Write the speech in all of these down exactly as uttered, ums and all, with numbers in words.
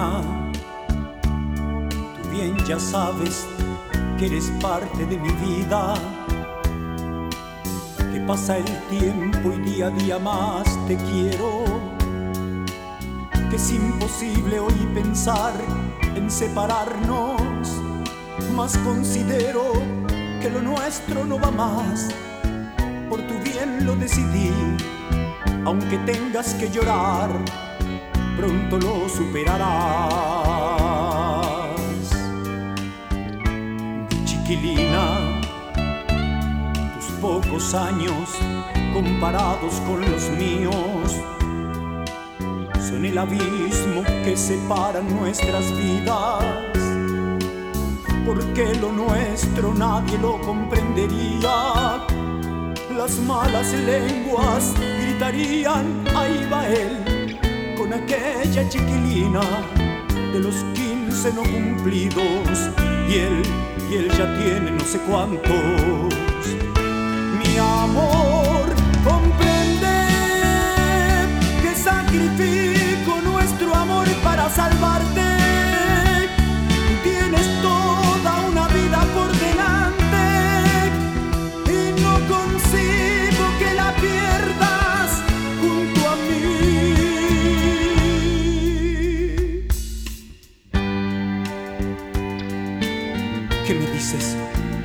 chiquilina, tú bien ya sabes que eres parte de mi vida, que pasa el tiempo y día a día más te quiero, que es imposible hoy pensar en separarnos, mas considero que lo nuestro no va más. Por tu bien lo decidí, aunque tengas que llorar, pronto lo superarás. Mi chiquilina, tus pocos años comparados con los míos son el abismo que separa nuestras vidas, porque lo nuestro nadie lo comprendería. Las malas lenguas gritarían: ahí va él con aquella chiquilina de los quince no cumplidos, y él, y él ya tiene no sé cuántos. Mi amor, comprende que sacrifico nuestro amor para salvarte. Tú tienes toda una vida por delante y no consigo que la pierdas junto a mí. ¿Qué me dices?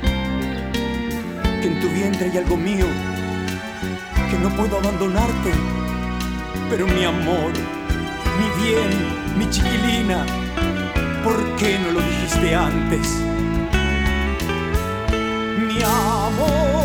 Que en tu vientre hay algo mío, que no puedo abandonarte. Pero mi amor, mi bien, mi chiquilina, ¿por qué no lo dijiste antes? Mi amor.